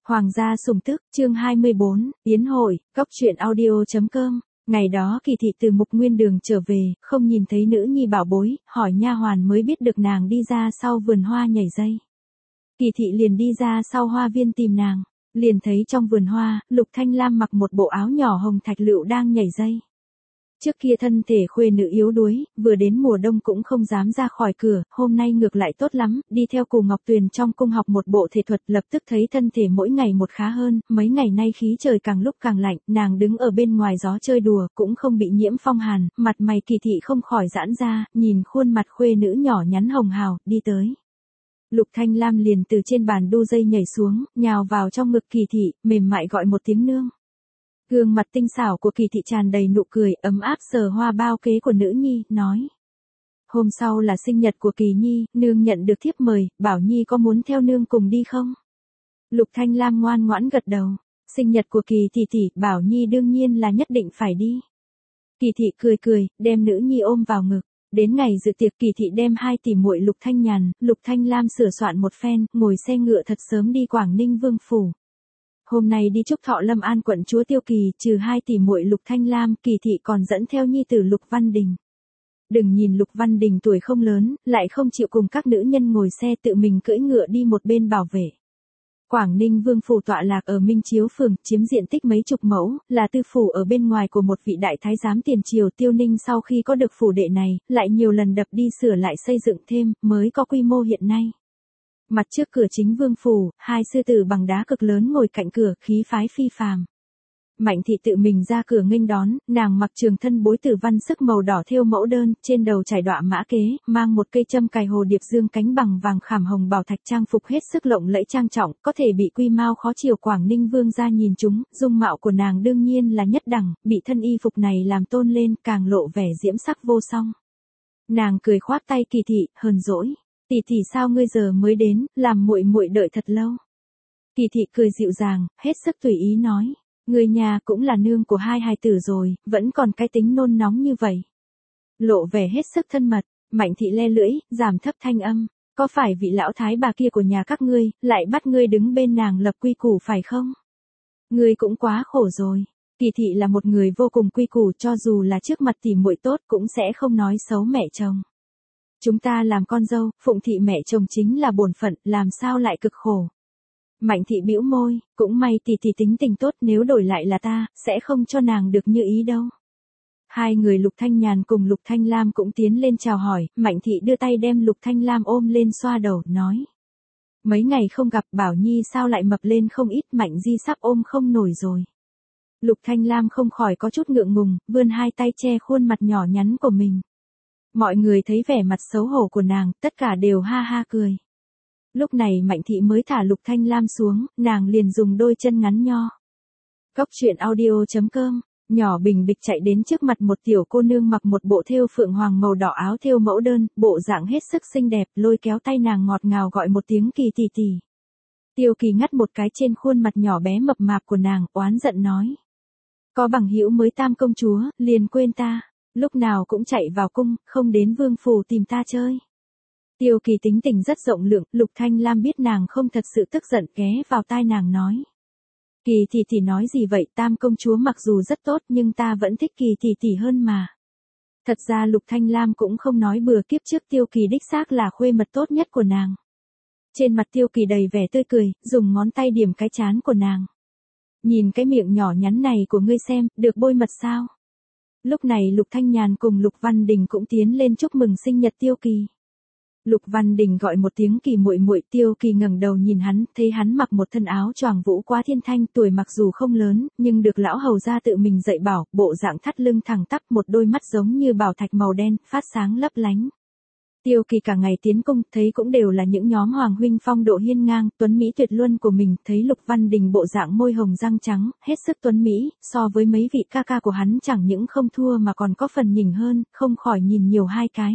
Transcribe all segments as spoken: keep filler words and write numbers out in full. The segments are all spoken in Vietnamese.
Hoàng gia sủng tức, chương hai mươi bốn, Yến hội, góc truyện audio chấm com. Ngày đó Kỳ thị từ Mục Nguyên Đường trở về, không nhìn thấy nữ nhi bảo bối, hỏi nha hoàn mới biết được nàng đi ra sau vườn hoa nhảy dây. Kỳ thị liền đi ra sau hoa viên tìm nàng, liền thấy trong vườn hoa, Lục Thanh Lam mặc một bộ áo nhỏ hồng thạch lựu đang nhảy dây. Trước kia thân thể khuê nữ yếu đuối, vừa đến mùa đông cũng không dám ra khỏi cửa, hôm nay ngược lại tốt lắm, đi theo Cù Ngọc Tuyền trong cung học một bộ thể thuật, lập tức thấy thân thể mỗi ngày một khá hơn, mấy ngày nay khí trời càng lúc càng lạnh, nàng đứng ở bên ngoài gió chơi đùa, cũng không bị nhiễm phong hàn, mặt mày Kỳ thị không khỏi giãn ra, nhìn khuôn mặt khuê nữ nhỏ nhắn hồng hào, đi tới. Lục Thanh Lam liền từ trên bàn đu dây nhảy xuống, nhào vào trong ngực Kỳ thị, mềm mại gọi một tiếng nương. Gương mặt tinh xảo của Kỳ thị tràn đầy nụ cười, ấm áp sờ hoa bao kế của nữ nhi, nói. Hôm sau là sinh nhật của Kỳ nhi, nương nhận được thiếp mời, bảo nhi có muốn theo nương cùng đi không? Lục Thanh Lam ngoan ngoãn gật đầu. Sinh nhật của Kỳ tỷ tỷ, bảo nhi đương nhiên là nhất định phải đi. Kỳ thị cười cười, đem nữ nhi ôm vào ngực. Đến ngày dự tiệc Kỳ thị đem hai tỷ muội Lục Thanh Nhàn, Lục Thanh Lam sửa soạn một phen, ngồi xe ngựa thật sớm đi Quảng Ninh Vương phủ. Hôm nay đi chúc thọ Lâm An quận chúa Tiêu Kỳ, trừ hai tỷ muội Lục Thanh Lam, Kỳ thị còn dẫn theo nhi tử Lục Văn Đình. Đừng nhìn Lục Văn Đình tuổi không lớn, lại không chịu cùng các nữ nhân ngồi xe, tự mình cưỡi ngựa đi một bên bảo vệ. Quảng Ninh Vương phủ tọa lạc ở Minh Chiếu phường, chiếm diện tích mấy chục mẫu, là tư phủ ở bên ngoài của một vị đại thái giám tiền triều. Tiêu Ninh sau khi có được phủ đệ này, lại nhiều lần đập đi sửa lại xây dựng thêm, mới có quy mô hiện nay. Mặt trước cửa chính vương phủ, hai sư tử bằng đá cực lớn ngồi cạnh cửa, khí phái phi phàm. Mạnh thị tự mình ra cửa nghênh đón, nàng mặc trường thân bối tử văn sức màu đỏ thêu mẫu đơn, trên đầu trải đọa mã kế, mang một cây châm cài hồ điệp dương cánh bằng vàng khảm hồng bảo thạch, trang phục hết sức lộng lẫy trang trọng, có thể bị quy mao khó chiều Quảng Ninh vương gia nhìn chúng. Dung mạo của nàng đương nhiên là nhất đẳng, bị thân y phục này làm tôn lên, càng lộ vẻ diễm sắc vô song. Nàng cười khoác tay Kỳ thị, hờn dỗi. Tỷ tỷ sao ngươi giờ mới đến, làm muội muội đợi thật lâu. Kỳ thị cười dịu dàng, hết sức tùy ý nói, người nhà cũng là nương của hai hài tử rồi, vẫn còn cái tính nôn nóng như vậy. Lộ vẻ hết sức thân mật, Mạnh thị le lưỡi, giảm thấp thanh âm, có phải vị lão thái bà kia của nhà các ngươi, lại bắt ngươi đứng bên nàng lập quy củ phải không? Ngươi cũng quá khổ rồi. Kỳ thị là một người vô cùng quy củ, cho dù là trước mặt tỷ muội tốt cũng sẽ không nói xấu mẹ chồng. Chúng ta làm con dâu, phụng thị mẹ chồng chính là bổn phận, làm sao lại cực khổ. Mạnh thị bĩu môi, cũng may tỷ tỷ tính tình tốt, nếu đổi lại là ta, sẽ không cho nàng được như ý đâu. Hai người Lục Thanh Nhàn cùng Lục Thanh Lam cũng tiến lên chào hỏi, Mạnh thị đưa tay đem Lục Thanh Lam ôm lên xoa đầu, nói. Mấy ngày không gặp, Bảo Nhi sao lại mập lên không ít, Mạnh di sắp ôm không nổi rồi. Lục Thanh Lam không khỏi có chút ngượng ngùng, vươn hai tay che khuôn mặt nhỏ nhắn của mình. Mọi người thấy vẻ mặt xấu hổ của nàng, tất cả đều ha ha cười. Lúc này Mạnh thị mới thả Lục Thanh Lam xuống, nàng liền dùng đôi chân ngắn nho. Góc truyện audio chấm com, nhỏ bình bịch chạy đến trước mặt một tiểu cô nương mặc một bộ thêu phượng hoàng màu đỏ, áo thêu mẫu đơn, bộ dạng hết sức xinh đẹp, lôi kéo tay nàng ngọt ngào gọi một tiếng Kỳ tỷ tỷ. Tiêu Kỳ ngắt một cái trên khuôn mặt nhỏ bé mập mạp của nàng, oán giận nói. Có bằng hữu mới tam công chúa, liền quên ta. Lúc nào cũng chạy vào cung, không đến vương phủ tìm ta chơi. Tiêu Kỳ tính tình rất rộng lượng, Lục Thanh Lam biết nàng không thật sự tức giận, ghé vào tai nàng nói. Kỳ tỷ tỷ nói gì vậy, tam công chúa mặc dù rất tốt nhưng ta vẫn thích Kỳ tỷ tỷ hơn mà. Thật ra Lục Thanh Lam cũng không nói bừa, kiếp trước Tiêu Kỳ đích xác là khuê mật tốt nhất của nàng. Trên mặt Tiêu Kỳ đầy vẻ tươi cười, dùng ngón tay điểm cái trán của nàng. Nhìn cái miệng nhỏ nhắn này của ngươi xem, được bôi mật sao? Lúc này Lục Thanh Nhàn cùng Lục Văn Đình cũng tiến lên chúc mừng sinh nhật Tiêu Kỳ. Lục Văn Đình gọi một tiếng Kỳ muội muội, Tiêu Kỳ ngẩng đầu nhìn hắn, thấy hắn mặc một thân áo choàng vũ quá thiên thanh, tuổi mặc dù không lớn, nhưng được lão hầu gia tự mình dạy bảo, bộ dạng thắt lưng thẳng tắp, một đôi mắt giống như bảo thạch màu đen, phát sáng lấp lánh. Tiêu Kỳ cả ngày tiến cung, thấy cũng đều là những nhóm hoàng huynh phong độ hiên ngang, tuấn mỹ tuyệt luân của mình, thấy Lục Văn Đình bộ dạng môi hồng răng trắng, hết sức tuấn mỹ, so với mấy vị ca ca của hắn chẳng những không thua mà còn có phần nhỉnh hơn, không khỏi nhìn nhiều hai cái.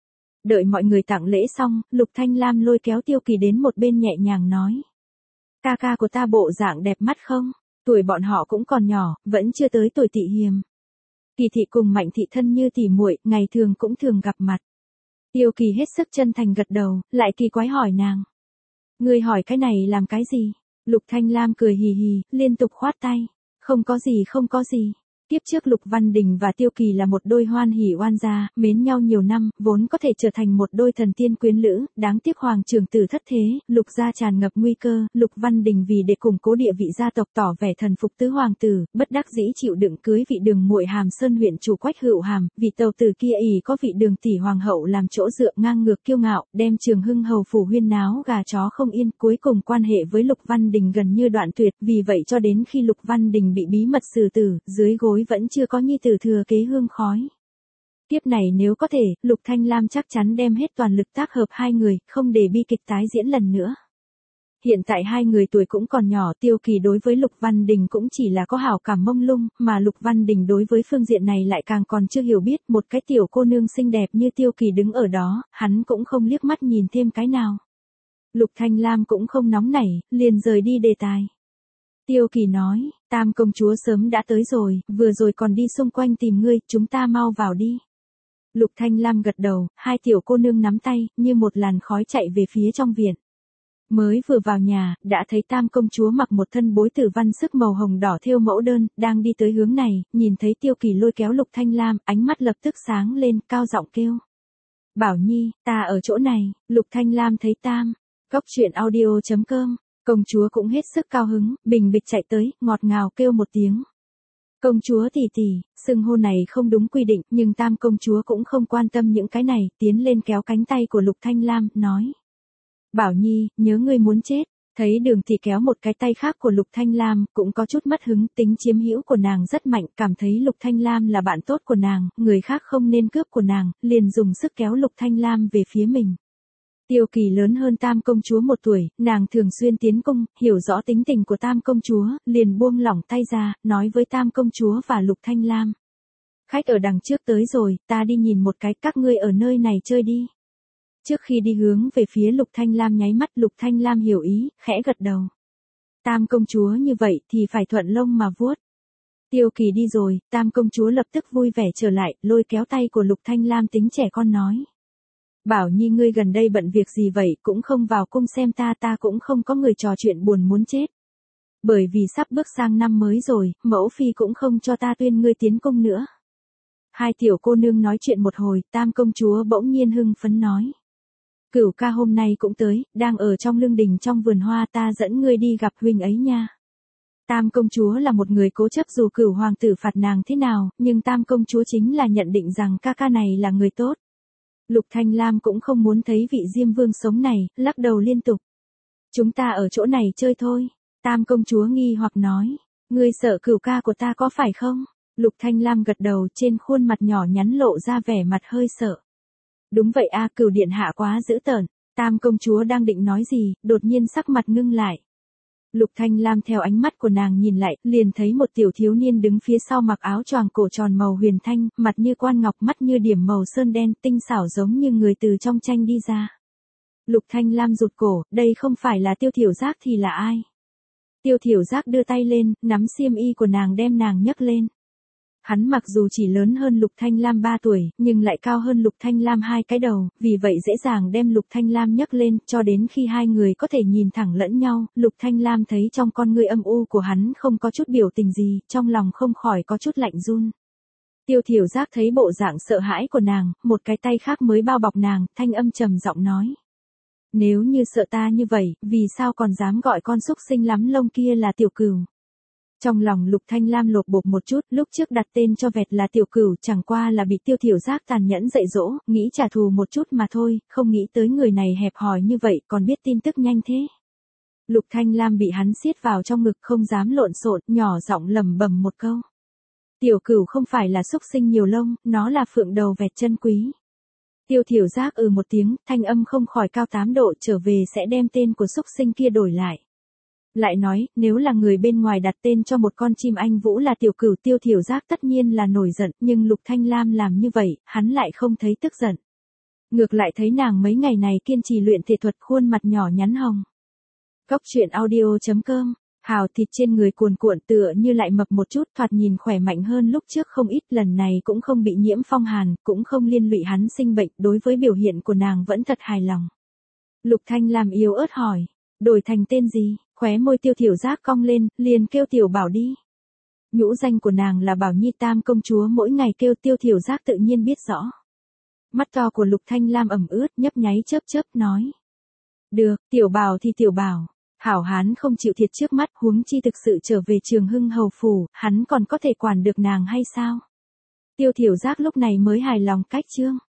Đợi mọi người tặng lễ xong, Lục Thanh Lam lôi kéo Tiêu Kỳ đến một bên nhẹ nhàng nói. Ca ca của ta bộ dạng đẹp mắt không? Tuổi bọn họ cũng còn nhỏ, vẫn chưa tới tuổi tị hiềm. Kỳ thị cùng Mạnh thị thân như tỉ muội, ngày thường cũng thường gặp mặt. Tiêu Kỳ hết sức chân thành gật đầu, lại kỳ quái hỏi nàng. Ngươi hỏi cái này làm cái gì? Lục Thanh Lam cười hì hì, liên tục khoát tay. Không có gì không có gì. Tiếp trước Lục Văn Đình và Tiêu Kỳ là một đôi hoan hỉ oan gia, mến nhau nhiều năm, vốn có thể trở thành một đôi thần tiên quyến lữ, đáng tiếc hoàng trưởng tử thất thế, Lục gia tràn ngập nguy cơ, Lục Văn Đình vì để củng cố địa vị gia tộc tỏ vẻ thần phục tứ hoàng tử, bất đắc dĩ chịu đựng cưới vị đường muội Hàm Sơn huyện chủ Quách Hữu Hàm, vị tàu tử kia ỷ có vị đường tỷ hoàng hậu làm chỗ dựa ngang ngược kiêu ngạo, đem Trường Hưng hầu phủ huyên náo gà chó không yên, cuối cùng quan hệ với Lục Văn Đình gần như đoạn tuyệt, vì vậy cho đến khi Lục Văn Đình bị bí mật xử tử, dưới gối vẫn chưa có nhi tử thừa kế hương khói. Tiếp này nếu có thể, Lục Thanh Lam chắc chắn đem hết toàn lực tác hợp hai người, không để bi kịch tái diễn lần nữa. Hiện tại hai người tuổi cũng còn nhỏ, Tiêu Kỳ đối với Lục Văn Đình cũng chỉ là có hảo cảm mông lung, mà Lục Văn Đình đối với phương diện này lại càng còn chưa hiểu biết, một cái tiểu cô nương xinh đẹp như Tiêu Kỳ đứng ở đó, hắn cũng không liếc mắt nhìn thêm cái nào. Lục Thanh Lam cũng không nóng nảy, liền rời đi đề tài. Tiêu Kỳ nói, Tam công chúa sớm đã tới rồi, vừa rồi còn đi xung quanh tìm ngươi, chúng ta mau vào đi. Lục Thanh Lam gật đầu, hai tiểu cô nương nắm tay, như một làn khói chạy về phía trong viện. Mới vừa vào nhà, đã thấy Tam công chúa mặc một thân bối tử văn sức màu hồng đỏ thêu mẫu đơn, đang đi tới hướng này, nhìn thấy Tiêu Kỳ lôi kéo Lục Thanh Lam, ánh mắt lập tức sáng lên, cao giọng kêu. Bảo Nhi, ta ở chỗ này, Lục Thanh Lam thấy Tam. Góc truyện audio chấm com. Công chúa cũng hết sức cao hứng, bình bịch chạy tới, ngọt ngào kêu một tiếng. Công chúa tỷ tỷ, xưng hô này không đúng quy định, nhưng Tam công chúa cũng không quan tâm những cái này, tiến lên kéo cánh tay của Lục Thanh Lam, nói. Bảo Nhi, nhớ ngươi muốn chết. Thấy Đường Thị kéo một cái tay khác của Lục Thanh Lam, cũng có chút mất hứng, tính chiếm hữu của nàng rất mạnh, cảm thấy Lục Thanh Lam là bạn tốt của nàng, người khác không nên cướp của nàng, liền dùng sức kéo Lục Thanh Lam về phía mình. Tiêu Kỳ lớn hơn Tam công chúa một tuổi, nàng thường xuyên tiến cung, hiểu rõ tính tình của Tam công chúa, liền buông lỏng tay ra, nói với Tam công chúa và Lục Thanh Lam. Khách ở đằng trước tới rồi, ta đi nhìn một cái, các ngươi ở nơi này chơi đi. Trước khi đi hướng về phía Lục Thanh Lam nháy mắt, Lục Thanh Lam hiểu ý, khẽ gật đầu. Tam công chúa như vậy thì phải thuận lông mà vuốt. Tiêu Kỳ đi rồi, Tam công chúa lập tức vui vẻ trở lại, lôi kéo tay của Lục Thanh Lam tính trẻ con nói. Bảo Nhi ngươi gần đây bận việc gì vậy, cũng không vào cung xem ta, ta cũng không có người trò chuyện buồn muốn chết. Bởi vì sắp bước sang năm mới rồi, mẫu phi cũng không cho ta tuyên ngươi tiến cung nữa. Hai tiểu cô nương nói chuyện một hồi, Tam công chúa bỗng nhiên hưng phấn nói. Cửu ca hôm nay cũng tới, đang ở trong lương đình trong vườn hoa, ta dẫn ngươi đi gặp huynh ấy nha. Tam công chúa là một người cố chấp, dù Cửu hoàng tử phạt nàng thế nào, nhưng Tam công chúa chính là nhận định rằng ca ca này là người tốt. Lục Thanh Lam cũng không muốn thấy vị Diêm Vương sống này, lắc đầu liên tục. Chúng ta ở chỗ này chơi thôi. Tam công chúa nghi hoặc nói. Ngươi sợ Cửu ca của ta có phải không? Lục Thanh Lam gật đầu, trên khuôn mặt nhỏ nhắn lộ ra vẻ mặt hơi sợ. Đúng vậy a, Cửu điện hạ quá dữ tợn. Tam công chúa đang định nói gì, đột nhiên sắc mặt ngưng lại. Lục Thanh Lam theo ánh mắt của nàng nhìn lại, liền thấy một tiểu thiếu niên đứng phía sau mặc áo choàng cổ tròn màu huyền thanh, mặt như quan ngọc, mắt như điểm màu sơn đen, tinh xảo giống như người từ trong tranh đi ra. Lục Thanh Lam rụt cổ, đây không phải là Tiêu Thiểu Giác thì là ai? Tiêu Thiểu Giác đưa tay lên, nắm xiêm y của nàng đem nàng nhấc lên. Hắn mặc dù chỉ lớn hơn Lục Thanh Lam ba tuổi, nhưng lại cao hơn Lục Thanh Lam hai cái đầu, vì vậy dễ dàng đem Lục Thanh Lam nhấc lên, cho đến khi hai người có thể nhìn thẳng lẫn nhau, Lục Thanh Lam thấy trong con ngươi âm u của hắn không có chút biểu tình gì, trong lòng không khỏi có chút lạnh run. Tiêu Thiểu Giác thấy bộ dạng sợ hãi của nàng, một cái tay khác mới bao bọc nàng, thanh âm trầm giọng nói. Nếu như sợ ta như vậy, vì sao còn dám gọi con súc sinh lắm lông kia là Tiểu Cửu? Trong lòng Lục Thanh Lam lột bột một chút, lúc trước đặt tên cho vẹt là Tiểu Cửu chẳng qua là bị Tiêu Thiểu Giác tàn nhẫn dạy dỗ, nghĩ trả thù một chút mà thôi, không nghĩ tới người này hẹp hòi như vậy còn biết tin tức nhanh thế. Lục Thanh Lam bị hắn siết vào trong ngực không dám lộn xộn, nhỏ giọng lẩm bẩm một câu. Tiểu Cửu không phải là súc sinh nhiều lông, nó là phượng đầu vẹt chân quý. Tiêu Thiểu Giác ừ một tiếng, thanh âm không khỏi cao tám độ, trở về sẽ đem tên của súc sinh kia đổi lại. Lại nói, nếu là người bên ngoài đặt tên cho một con chim anh vũ là Tiểu Cửu, Tiêu Thiểu Giác tất nhiên là nổi giận, nhưng Lục Thanh Lam làm như vậy, hắn lại không thấy tức giận. Ngược lại thấy nàng mấy ngày này kiên trì luyện thể thuật, khuôn mặt nhỏ nhắn hồng. Góc truyện audio chấm com. Hào thịt trên người cuồn cuộn, tựa như lại mập một chút, thoạt nhìn khỏe mạnh hơn lúc trước không ít, lần này cũng không bị nhiễm phong hàn, cũng không liên lụy hắn sinh bệnh, đối với biểu hiện của nàng vẫn thật hài lòng. Lục Thanh Lam yếu ớt hỏi. Đổi thành tên gì? Khóe môi Tiêu Thiểu Giác cong lên, liền kêu Tiểu Bảo đi. Nhũ danh của nàng là Bảo Nhi Tam công chúa, mỗi ngày kêu Tiêu Thiểu Giác tự nhiên biết rõ. Mắt to của Lục Thanh Lam ẩm ướt, nhấp nháy chớp chớp nói. Được, Tiểu Bảo thì Tiểu Bảo. Hảo hán không chịu thiệt trước mắt, huống chi thực sự trở về Trường Hưng hầu phủ, hắn còn có thể quản được nàng hay sao? Tiêu Thiểu Giác lúc này mới hài lòng cách chương.